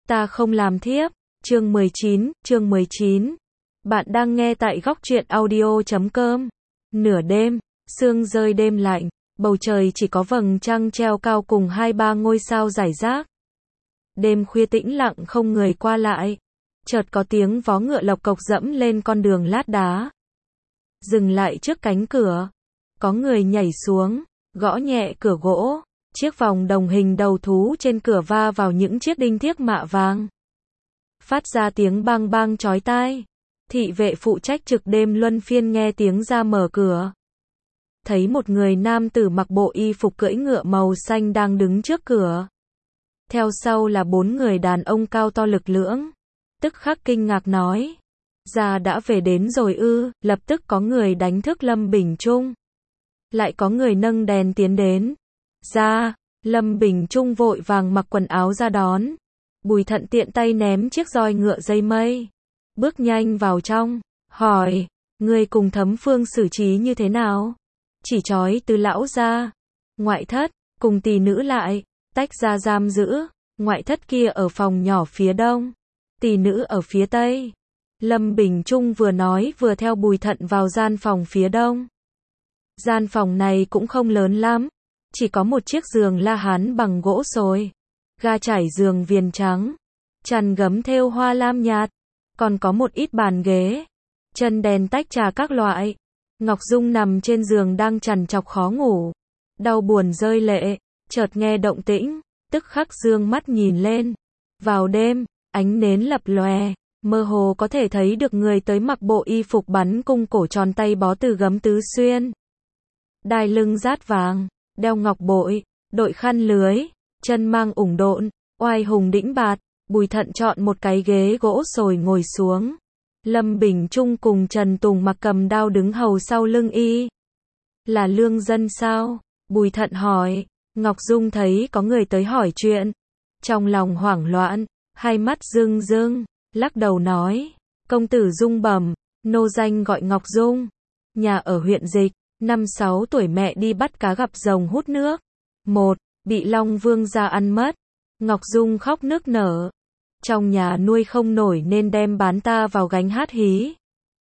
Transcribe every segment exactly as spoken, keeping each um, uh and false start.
Ta không làm thiếp. Chương mười chín, chương mười chín. Bạn đang nghe tại góc truyện audio chấm com. Nửa đêm, sương rơi đêm lạnh, bầu trời chỉ có vầng trăng treo cao cùng hai ba ngôi sao rải rác. Đêm khuya tĩnh lặng không người qua lại. Chợt có tiếng vó ngựa lộc cộc dẫm lên con đường lát đá. Dừng lại trước cánh cửa. Có người nhảy xuống, gõ nhẹ cửa gỗ. Chiếc vòng đồng hình đầu thú trên cửa va vào những chiếc đinh thiếc mạ vàng. Phát ra tiếng bang bang chói tai. Thị vệ phụ trách trực đêm luân phiên nghe tiếng ra mở cửa. Thấy một người nam tử mặc bộ y phục cưỡi ngựa màu xanh đang đứng trước cửa. Theo sau là bốn người đàn ông cao to lực lưỡng. Tức khắc kinh ngạc nói. Gia đã về đến rồi ư, lập tức có người đánh thức Lâm Bình Trung. Lại có người nâng đèn tiến đến. Gia, Lâm Bình Trung vội vàng mặc quần áo ra đón. Bùi Thận tiện tay ném chiếc roi ngựa dây mây. Bước nhanh vào trong, hỏi, người cùng Thấm Phương xử trí như thế nào? Chỉ trói từ lão ra, ngoại thất, cùng tỷ nữ lại, tách ra giam giữ, ngoại thất kia ở phòng nhỏ phía đông, tỷ nữ ở phía tây. Lâm Bình Trung vừa nói vừa theo Bùi Thận vào gian phòng phía đông. Gian phòng này cũng không lớn lắm, chỉ có một chiếc giường la hán bằng gỗ sồi, ga trải giường viền trắng, chăn gấm thêu hoa lam nhạt, còn có một ít bàn ghế, chân đèn tách trà các loại. Ngọc Dung nằm trên giường đang trằn trọc khó ngủ, đau buồn rơi lệ, chợt nghe động tĩnh, tức khắc dương mắt nhìn lên. Vào đêm, ánh nến lập lòe, mơ hồ có thể thấy được người tới mặc bộ y phục bắn cung cổ tròn tay bó từ gấm tứ xuyên. Đai lưng rát vàng, đeo ngọc bội, đội khăn lưới, chân mang ủng độn, oai hùng đĩnh bạt. Bùi Thận chọn một cái ghế gỗ sồi ngồi xuống. Lâm Bình Trung cùng Trần Tùng mặc cầm đao đứng hầu sau lưng y. Là lương dân sao? Bùi Thận hỏi. Ngọc Dung thấy có người tới hỏi chuyện, trong lòng hoảng loạn, hai mắt rưng rưng, lắc đầu nói, công tử Dung bẩm, nô danh gọi Ngọc Dung, nhà ở huyện Dịch, năm sáu tuổi mẹ đi bắt cá gặp rồng hút nước. Một, bị Long Vương gia ăn mất. Ngọc Dung khóc nức nở. Trong nhà nuôi không nổi nên đem bán ta vào gánh hát hí.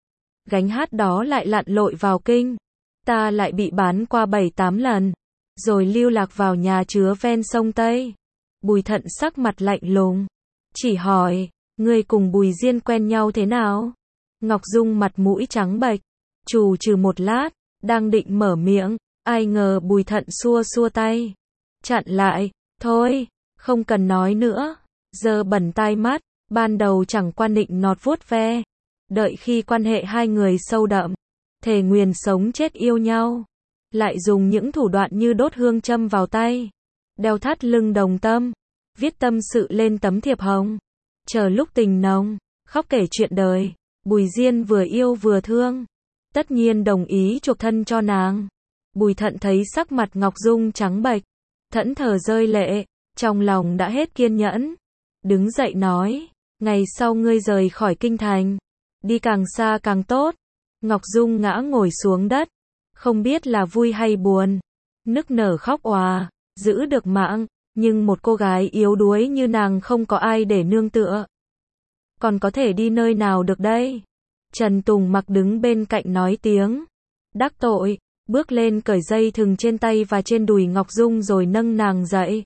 Gánh hát đó lại lặn lội vào kinh. Ta lại bị bán qua bảy tám lần. Rồi lưu lạc vào nhà chứa ven sông Tây. Bùi Thận sắc mặt lạnh lùng. Chỉ hỏi, ngươi cùng Bùi Diên quen nhau thế nào? Ngọc Dung mặt mũi trắng bệch. Trù trừ một lát, đang định mở miệng. Ai ngờ Bùi Thận xua xua tay. Chặn lại, thôi, không cần nói nữa. Giờ bẩn tai mắt, ban đầu chẳng qua nịnh nọt vuốt ve. Đợi khi quan hệ hai người sâu đậm, thề nguyền sống chết yêu nhau, lại dùng những thủ đoạn như đốt hương châm vào tay, đeo thắt lưng đồng tâm, viết tâm sự lên tấm thiệp hồng, chờ lúc tình nồng, khóc kể chuyện đời. Bùi Diên vừa yêu vừa thương, tất nhiên đồng ý chuộc thân cho nàng. Bùi Thận thấy sắc mặt Ngọc Dung trắng bệch, thẫn thờ rơi lệ, trong lòng đã hết kiên nhẫn. Đứng dậy nói, ngày sau ngươi rời khỏi kinh thành, đi càng xa càng tốt. Ngọc Dung ngã ngồi xuống đất, không biết là vui hay buồn, nức nở khóc òa, giữ được mạng, nhưng một cô gái yếu đuối như nàng không có ai để nương tựa. Còn có thể đi nơi nào được đây? Trần Tùng mặc đứng bên cạnh nói tiếng, đắc tội, bước lên cởi dây thừng trên tay và trên đùi Ngọc Dung rồi nâng nàng dậy.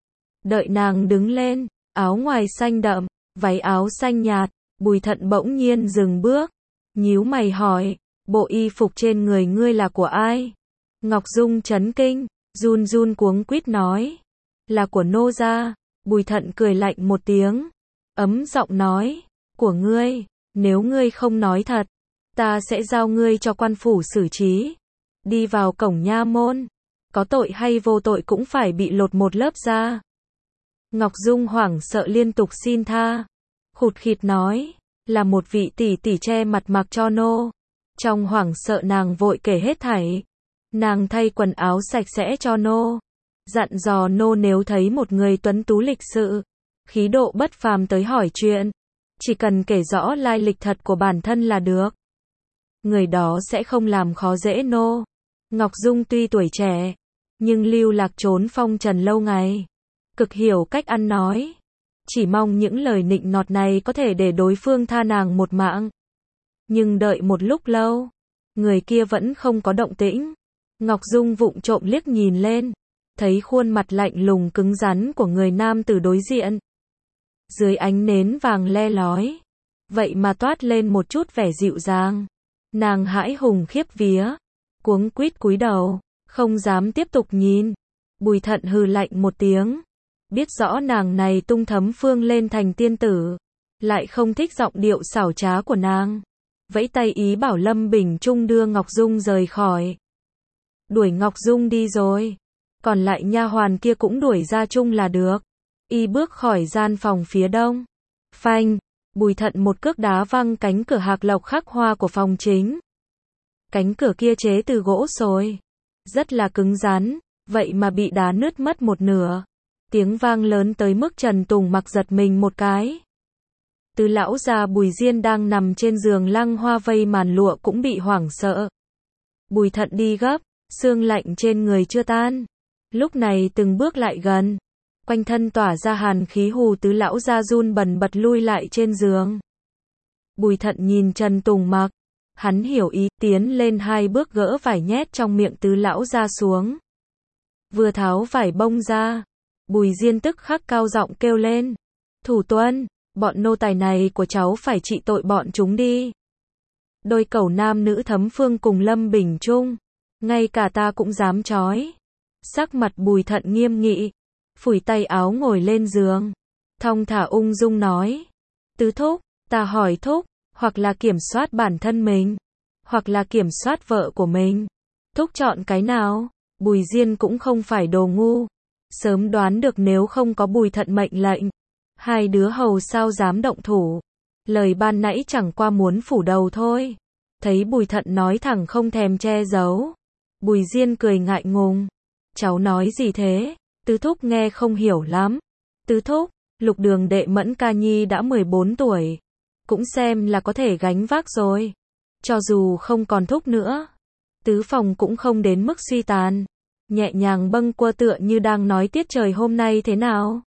Đợi nàng đứng lên, áo ngoài xanh đậm, váy áo xanh nhạt, Bùi Thận bỗng nhiên dừng bước, nhíu mày hỏi, bộ y phục trên người ngươi là của ai? Ngọc Dung chấn kinh, run run cuống quýt nói, là của nô gia. Bùi Thận cười lạnh một tiếng, ấm giọng nói, của ngươi, nếu ngươi không nói thật, ta sẽ giao ngươi cho quan phủ xử trí. Đi vào cổng nha môn, có tội hay vô tội cũng phải bị lột một lớp da. Ngọc Dung hoảng sợ liên tục xin tha, khụt khịt nói, là một vị tỷ tỷ che mặt mặc cho nô. Trong hoảng sợ nàng vội kể hết thảy. Nàng thay quần áo sạch sẽ cho nô, dặn dò nô nếu thấy một người tuấn tú lịch sự, khí độ bất phàm tới hỏi chuyện, chỉ cần kể rõ lai lịch thật của bản thân là được. Người đó sẽ không làm khó dễ nô. Ngọc Dung tuy tuổi trẻ, nhưng lưu lạc trốn phong trần lâu ngày, cực hiểu cách ăn nói. chỉ mong những lời nịnh nọt này có thể để đối phương tha nàng một mạng. Nhưng đợi một lúc lâu, người kia vẫn không có động tĩnh. Ngọc Dung vụng trộm liếc nhìn lên, thấy khuôn mặt lạnh lùng cứng rắn của người nam tử đối diện. Dưới ánh nến vàng le lói, vậy mà toát lên một chút vẻ dịu dàng. Nàng hãi hùng khiếp vía, cuống quýt cúi đầu, không dám tiếp tục nhìn. Bùi Thận hừ lạnh một tiếng, biết rõ nàng này tung thấm phương lên thành tiên tử, lại không thích giọng điệu xảo trá của nàng. Vẫy tay ý bảo Lâm Bình Trung đưa Ngọc Dung rời khỏi. Đuổi Ngọc Dung đi rồi, còn lại nha hoàn kia cũng đuổi ra chung là được. Y bước khỏi gian phòng phía đông. Phanh, Bùi Thận một cước đá văng cánh cửa hạc lộc khắc hoa của phòng chính. Cánh cửa kia chế từ gỗ sồi, rất là cứng rắn, vậy mà bị đá nứt mất một nửa. Tiếng vang lớn tới mức Trần Tùng Mặc giật mình một cái. Tứ lão già Bùi Diên đang nằm trên giường lăng hoa vây màn lụa cũng bị hoảng sợ. Bùi Thận đi gấp, xương lạnh trên người chưa tan. Lúc này từng bước lại gần, quanh thân tỏa ra hàn khí hù tứ lão gia run bần bật lui lại trên giường. Bùi Thận nhìn Trần Tùng Mặc, hắn hiểu ý, tiến lên hai bước gỡ vải nhét trong miệng tứ lão gia xuống. Vừa tháo vải bông ra, Bùi Diên tức khắc cao giọng kêu lên. Thủ tuân, bọn nô tài này của cháu phải trị tội bọn chúng đi. Đôi cẩu nam nữ thấm phương cùng Lâm Bình Trung, ngay cả ta cũng dám chói. Sắc mặt Bùi Thận nghiêm nghị, phủi tay áo ngồi lên giường, thong thả ung dung nói. Tứ thúc, ta hỏi thúc, hoặc là kiểm soát bản thân mình, hoặc là kiểm soát vợ của mình. Thúc chọn cái nào? Bùi Diên cũng không phải đồ ngu, sớm đoán được nếu không có Bùi Thận mệnh lệnh, hai đứa hầu sao dám động thủ. Lời ban nãy chẳng qua muốn phủ đầu thôi. Thấy Bùi Thận nói thẳng không thèm che giấu, Bùi Diên cười ngại ngùng. Cháu nói gì thế? Tứ thúc nghe không hiểu lắm. Tứ thúc, Lục Đường đệ Mẫn ca nhi đã mười bốn tuổi, cũng xem là có thể gánh vác rồi. Cho dù không còn thúc nữa, tứ phòng cũng không đến mức suy tàn. Nhẹ nhàng bâng quơ tựa như đang nói tiết trời hôm nay thế nào.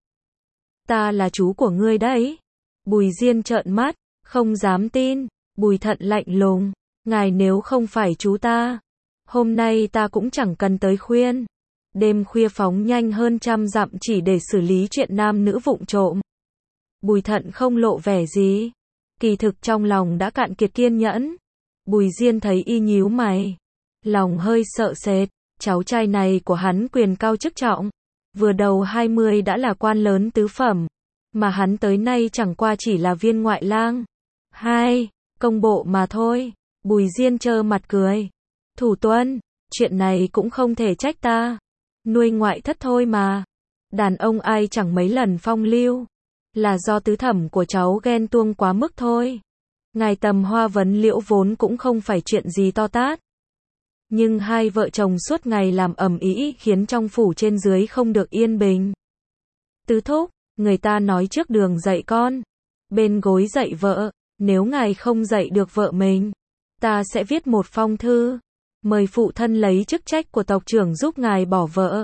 Ta là chú của ngươi đấy. Bùi Diên trợn mắt, không dám tin. Bùi Thận lạnh lùng, ngài nếu không phải chú ta, hôm nay ta cũng chẳng cần tới khuyên. Đêm khuya phóng nhanh hơn trăm dặm chỉ để xử lý chuyện nam nữ vụng trộm. Bùi Thận không lộ vẻ gì, kỳ thực trong lòng đã cạn kiệt kiên nhẫn. Bùi Diên thấy y nhíu mày, lòng hơi sợ sệt. Cháu trai này của hắn quyền cao chức trọng, vừa đầu hai mươi đã là quan lớn tứ phẩm, mà hắn tới nay chẳng qua chỉ là viên ngoại lang. Hai, công bộ mà thôi. Bùi Diên trơ mặt cười. Thủ tuân, chuyện này cũng không thể trách ta. Nuôi ngoại thất thôi mà. Đàn ông ai chẳng mấy lần phong lưu. Là do tứ thẩm của cháu ghen tuông quá mức thôi. Ngài Tầm Hoa vấn liễu vốn cũng không phải chuyện gì to tát. Nhưng hai vợ chồng suốt ngày làm ầm ĩ khiến trong phủ trên dưới không được yên bình. Tứ thúc, người ta nói trước đường dạy con, bên gối dạy vợ, nếu ngài không dạy được vợ mình, ta sẽ viết một phong thư, mời phụ thân lấy chức trách của tộc trưởng giúp ngài bỏ vợ.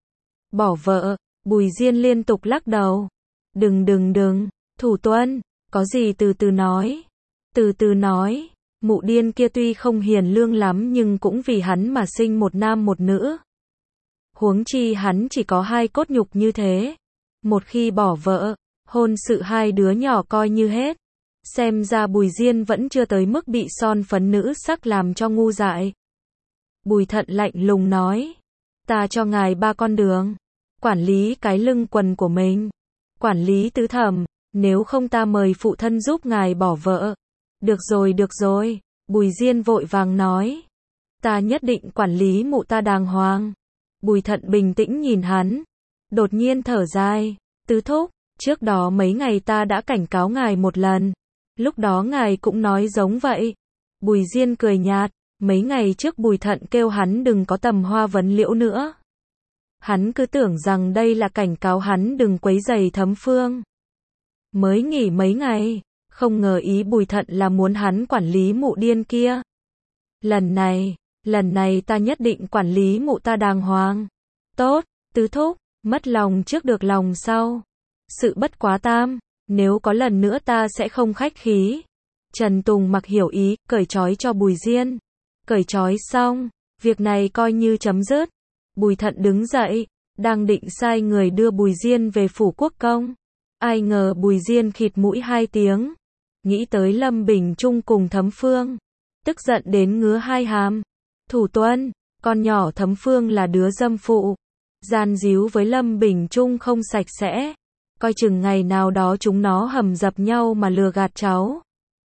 Bỏ vợ? Bùi Diên liên tục lắc đầu. Đừng đừng đừng, thủ tuân, có gì từ từ nói. Từ từ nói. Mụ điên kia tuy không hiền lương lắm nhưng cũng vì hắn mà sinh một nam một nữ. Huống chi hắn chỉ có hai cốt nhục như thế. Một khi bỏ vợ, hôn sự hai đứa nhỏ coi như hết. Xem ra Bùi Diên vẫn chưa tới mức bị son phấn nữ sắc làm cho ngu dại. Bùi Thận lạnh lùng nói. Ta cho ngài ba con đường. Quản lý cái lưng quần của mình. Quản lý tứ thẩm. Nếu không ta mời phụ thân giúp ngài bỏ vợ. Được rồi được rồi. Bùi Diên vội vàng nói. Ta nhất định quản lý mụ ta đàng hoàng. Bùi Thận bình tĩnh nhìn hắn. Đột nhiên thở dài. Tứ thúc, trước đó mấy ngày ta đã cảnh cáo ngài một lần. Lúc đó ngài cũng nói giống vậy. Bùi Diên cười nhạt. Mấy ngày trước Bùi Thận kêu hắn đừng có Tầm Hoa vấn liễu nữa. Hắn cứ tưởng rằng đây là cảnh cáo hắn đừng quấy rầy Thấm Phương. Mới nghỉ mấy ngày, không ngờ ý Bùi Thận là muốn hắn quản lý mụ điên kia. Lần này, lần này ta nhất định quản lý mụ ta đàng hoàng. Tốt, tứ thúc, mất lòng trước được lòng sau. sự bất quá tam, nếu có lần nữa ta sẽ không khách khí. Trần Tùng Mặc hiểu ý, cởi trói cho Bùi Diên. Cởi trói xong, việc này coi như chấm dứt. Bùi Thận đứng dậy, đang định sai người đưa Bùi Diên về phủ quốc công. Ai ngờ Bùi Diên khịt mũi hai tiếng, nghĩ tới Lâm Bình Trung cùng Thấm Phương, tức giận đến ngứa hai hàm. Thủ Tuân, con nhỏ Thấm Phương là đứa dâm phụ, gian díu với Lâm Bình Trung không sạch sẽ, coi chừng ngày nào đó chúng nó hầm dập nhau mà lừa gạt cháu.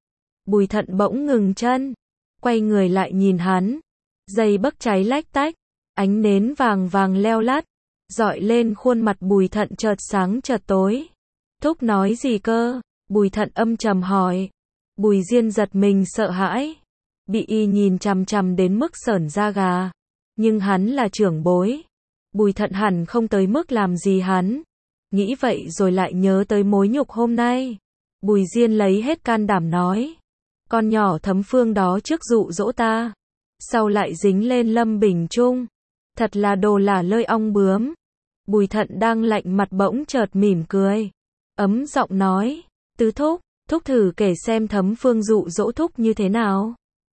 Bùi Thận bỗng ngừng chân, quay người lại nhìn hắn, dây bấc cháy lách tách, ánh nến vàng vàng leo lắt, dọi lên khuôn mặt Bùi Thận chợt sáng chợt tối. Thúc nói gì cơ? Bùi Thận âm trầm hỏi. Bùi Diên giật mình sợ hãi, bị y nhìn chằm chằm đến mức sởn da gà. Nhưng hắn là trưởng bối, Bùi Thận hẳn không tới mức làm gì hắn. Nghĩ vậy rồi lại nhớ tới mối nhục hôm nay. Bùi Diên lấy hết can đảm nói, con nhỏ Thấm Phương đó trước dụ dỗ ta, sau lại dính lên Lâm Bình Trung, thật là đồ lả lơi ong bướm. Bùi Thận đang lạnh mặt bỗng chợt mỉm cười, ấm giọng nói, tứ thúc, thúc thử kể xem Thấm Phương dụ dỗ thúc như thế nào.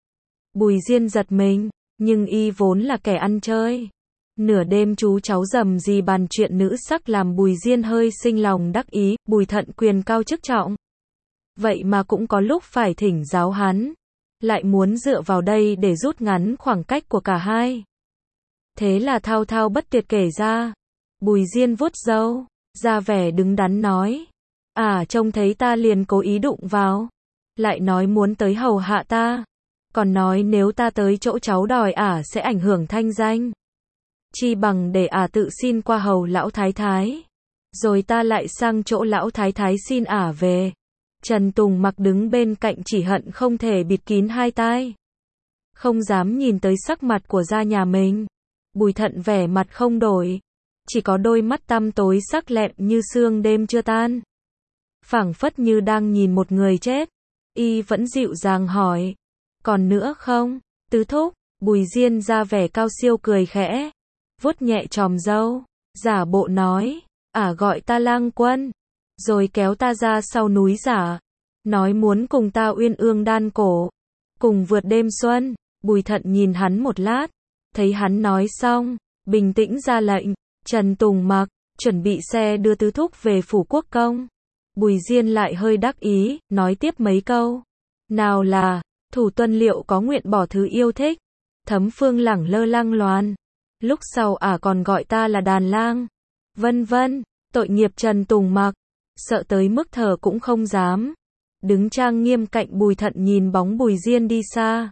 Bùi Diên giật mình, nhưng y vốn là kẻ ăn chơi. Nửa đêm chú cháu rầm gì bàn chuyện nữ sắc làm Bùi Diên hơi sinh lòng đắc ý. Bùi Thận quyền cao chức trọng, vậy mà cũng có lúc phải thỉnh giáo hắn, lại muốn dựa vào đây để rút ngắn khoảng cách của cả hai. Thế là thao thao bất tuyệt kể ra. Bùi Diên vuốt râu, ra vẻ đứng đắn nói, à trông thấy ta liền cố ý đụng vào, lại nói muốn tới hầu hạ ta, còn nói nếu ta tới chỗ cháu đòi ả sẽ ảnh hưởng thanh danh, chi bằng để ả tự xin qua hầu lão thái thái, rồi ta lại sang chỗ lão thái thái xin ả về. Trần Tùng Mặc đứng bên cạnh chỉ hận không thể bịt kín hai tai, không dám nhìn tới sắc mặt của gia nhà mình. Bùi Thận vẻ mặt không đổi, chỉ có đôi mắt tăm tối sắc lẹm như sương đêm chưa tan, phảng phất như đang nhìn một người chết. Y vẫn dịu dàng hỏi, còn nữa không, tứ thúc? Bùi Diên ra vẻ cao siêu cười khẽ, vuốt nhẹ chòm râu, giả bộ nói, ả gọi ta lang quân, rồi kéo ta ra sau núi giả, nói muốn cùng ta uyên ương đan cổ, cùng vượt đêm xuân. Bùi Thận nhìn hắn một lát, thấy hắn nói xong, bình tĩnh ra lệnh, Trần Tùng Mặc, chuẩn bị xe đưa tứ thúc về phủ quốc công. Bùi Diên lại hơi đắc ý, nói tiếp mấy câu. Nào là, Thủ Tuân liệu có nguyện bỏ thứ yêu thích? Thấm Phương lẳng lơ lang loàn, lúc sau ả còn gọi ta là đàn lang, vân vân. Tội nghiệp Trần Tùng Mặc, sợ tới mức thở cũng không dám, đứng trang nghiêm cạnh Bùi Thận nhìn bóng Bùi Diên đi xa.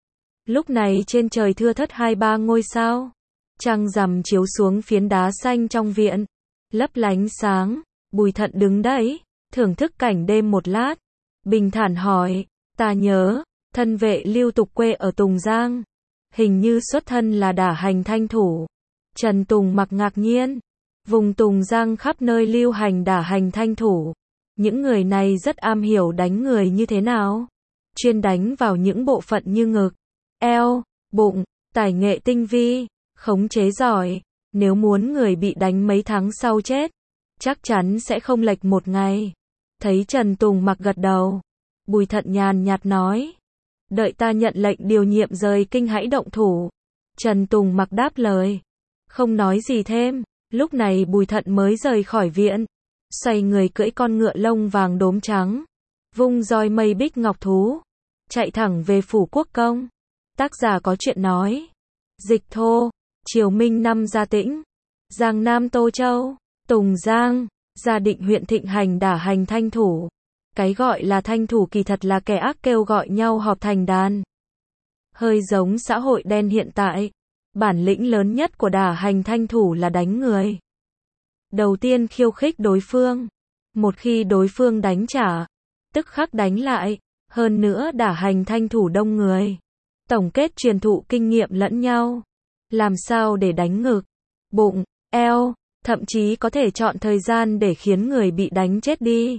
Lúc này trên trời thưa thớt hai ba ngôi sao, trăng rằm chiếu xuống phiến đá xanh trong viện, lấp lánh sáng. Bùi Thận đứng đấy, thưởng thức cảnh đêm một lát, bình thản hỏi, ta nhớ, thân vệ Lưu Tục quê ở Tùng Giang, hình như xuất thân là đả hành thanh thủ. Trần Tùng Mặc ngạc nhiên, vùng Tùng Giang khắp nơi lưu hành đả hành thanh thủ, những người này rất am hiểu đánh người như thế nào? Chuyên đánh vào những bộ phận như ngực, eo, bụng, tài nghệ tinh vi, khống chế giỏi, nếu muốn người bị đánh mấy tháng sau chết, chắc chắn sẽ không lệch một ngày. Thấy Trần Tùng Mặc gật đầu, Bùi Thận nhàn nhạt nói, đợi ta nhận lệnh điều nhiệm rời kinh hãy động thủ. Trần Tùng Mặc đáp lời, không nói gì thêm. Lúc này Bùi Thận mới rời khỏi viện, xoay người cưỡi con ngựa lông vàng đốm trắng, vung roi mây bích ngọc thú, chạy thẳng về phủ quốc công. Tác giả có chuyện nói. Dịch thô. Triều Minh năm Gia Tĩnh, Giang Nam Tô Châu, Tùng Giang, Gia Định huyện thịnh hành đả hành thanh thủ. Cái gọi là thanh thủ kỳ thật là kẻ ác kêu gọi nhau họp thành đàn. Hơi giống xã hội đen hiện tại. Bản lĩnh lớn nhất của đả hành thanh thủ là đánh người. Đầu tiên khiêu khích đối phương. Một khi đối phương đánh trả, tức khắc đánh lại. Hơn nữa đả hành thanh thủ đông người, tổng kết truyền thụ kinh nghiệm lẫn nhau. Làm sao để đánh ngực, bụng, eo, thậm chí có thể chọn thời gian để khiến người bị đánh chết đi.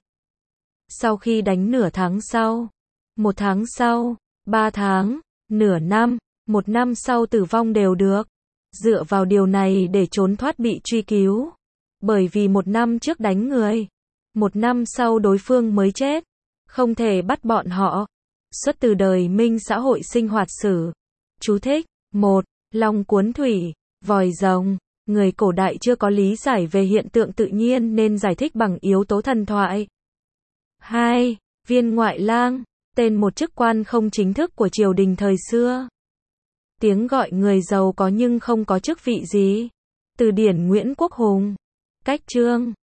Sau khi đánh nửa tháng sau, một tháng sau, ba tháng, nửa năm, một năm sau tử vong đều được. Dựa vào điều này để trốn thoát bị truy cứu. Bởi vì một năm trước đánh người, Một năm sau đối phương mới chết. Không thể bắt bọn họ. Xuất từ đời Minh xã hội sinh hoạt sử. Chú thích. một. Long cuốn thủy, vòi rồng. Người cổ đại chưa có lý giải về hiện tượng tự nhiên nên giải thích bằng yếu tố thần thoại. hai. Viên ngoại lang, tên một chức quan không chính thức của triều đình thời xưa. Tiếng gọi người giàu có nhưng không có chức vị gì. Từ điển Nguyễn Quốc Hùng. Cách chương